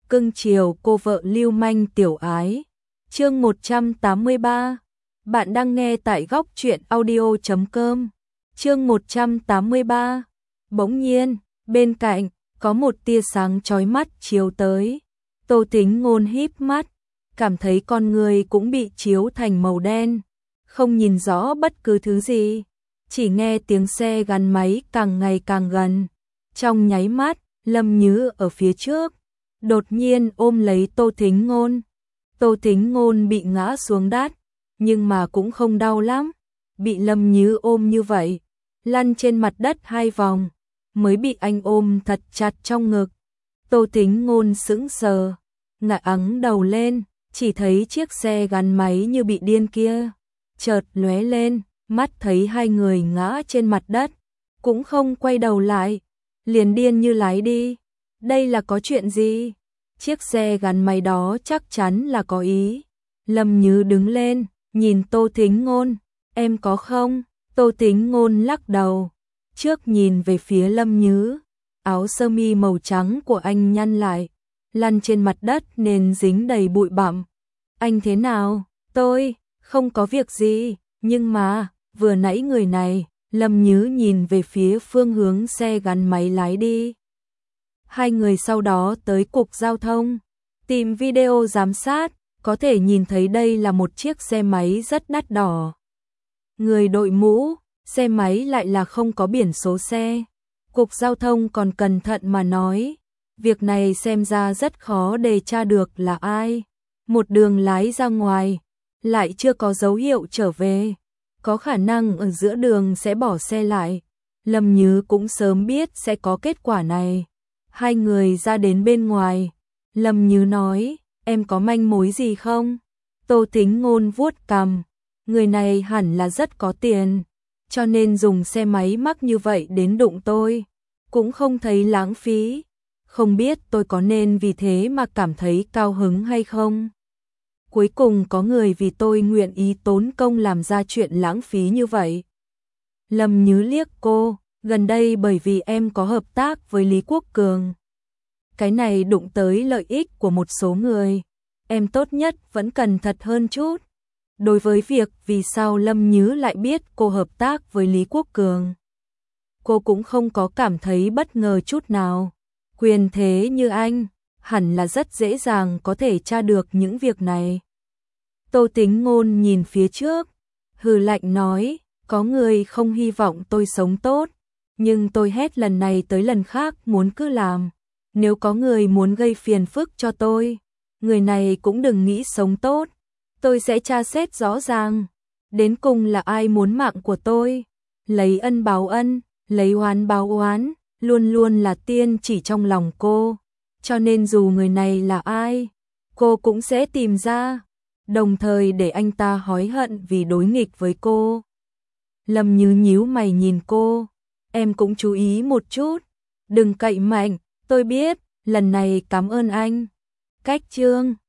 cưng chiều cô vợ lưu manh tiểu ái. Chương 183. Bạn đang nghe tại góc truyện audio.com. Chương 183. Bỗng nhiên, bên cạnh có một tia sáng chói mắt chiếu tới. Tô Tính Ngôn híp mắt, cảm thấy con người cũng bị chiếu thành màu đen, không nhìn rõ bất cứ thứ gì, chỉ nghe tiếng xe gắn máy càng ngày càng gần. Trong nháy mắt, Lâm Như ở phía trước đột nhiên ôm lấy Tô Tính Ngôn. Tô Tính Ngôn bị ngã xuống đất, nhưng mà cũng không đau lắm, bị Lâm Như ôm như vậy, lăn trên mặt đất 2 vòng, mới bị anh ôm thật chặt trong ngực. Tô Tính Ngôn sững sờ, ngẩng đầu lên, chỉ thấy chiếc xe gắn máy như bị điên kia chợt lóe lên, mắt thấy 2 người ngã trên mặt đất, cũng không quay đầu lại, liền điên như lái đi. Đây là có chuyện gì? Chiếc xe gắn máy đó chắc chắn là có ý. Lâm Như đứng lên, nhìn Tô Tính Ngôn, em có không? Tô Tính Ngôn lắc đầu, trước nhìn về phía Lâm Như, áo sơ mi màu trắng của anh nhăn lại, lăn trên mặt đất nên dính đầy bụi bặm. Anh thế nào? Tôi không có việc gì, nhưng mà vừa nãy người này. Lâm Như nhìn về phía phương hướng xe gắn máy lái đi. 2 người sau đó tới cục giao thông, tìm video giám sát, có thể nhìn thấy đây là một chiếc xe máy rất đắt đỏ. Người đội mũ, xe máy lại là không có biển số xe. Cục giao thông còn cẩn thận mà nói, việc này xem ra rất khó để tra được là ai. Một đường lái ra ngoài, lại chưa có dấu hiệu trở về, có khả năng ở giữa đường sẽ bỏ xe lại. Lâm Như cũng sớm biết sẽ có kết quả này. 2 người ra đến bên ngoài, Lâm Như nói, em có manh mối gì không? Tô Tính Ngôn vuốt cằm, người này hẳn là rất có tiền, cho nên dùng xe máy mắc như vậy đến đụng tôi, cũng không thấy lãng phí. Không biết tôi có nên vì thế mà cảm thấy cao hứng hay không? Cuối cùng có người vì tôi nguyện ý tốn công làm ra chuyện lãng phí như vậy. Lâm Như liếc cô, gần đây bởi vì em có hợp tác với Lý Quốc Cường. Cái này đụng tới lợi ích của một số người, em tốt nhất vẫn cẩn thận hơn chút. Đối với việc vì sao Lâm Như lại biết cô hợp tác với Lý Quốc Cường, cô cũng không có cảm thấy bất ngờ chút nào. Quyền thế như anh, hẳn là rất dễ dàng có thể tra được những việc này. Tô Tính Ngôn nhìn phía trước, hừ lạnh nói, có người không hy vọng tôi sống tốt, nhưng tôi hết lần này tới lần khác muốn cứ làm. Nếu có người muốn gây phiền phức cho tôi, người này cũng đừng nghĩ sống tốt. Tôi sẽ tra xét rõ ràng, đến cùng là ai muốn mạng của tôi. Lấy ân báo ân, lấy oán báo oán, luôn luôn là tiên chỉ trong lòng cô. Cho nên dù người này là ai, cô cũng sẽ tìm ra, đồng thời để anh ta hối hận vì đối nghịch với cô. Lâm Như nhíu mày nhìn cô, em cũng chú ý một chút, đừng cậy mạnh, tôi biết, lần này cảm ơn anh. Cách chương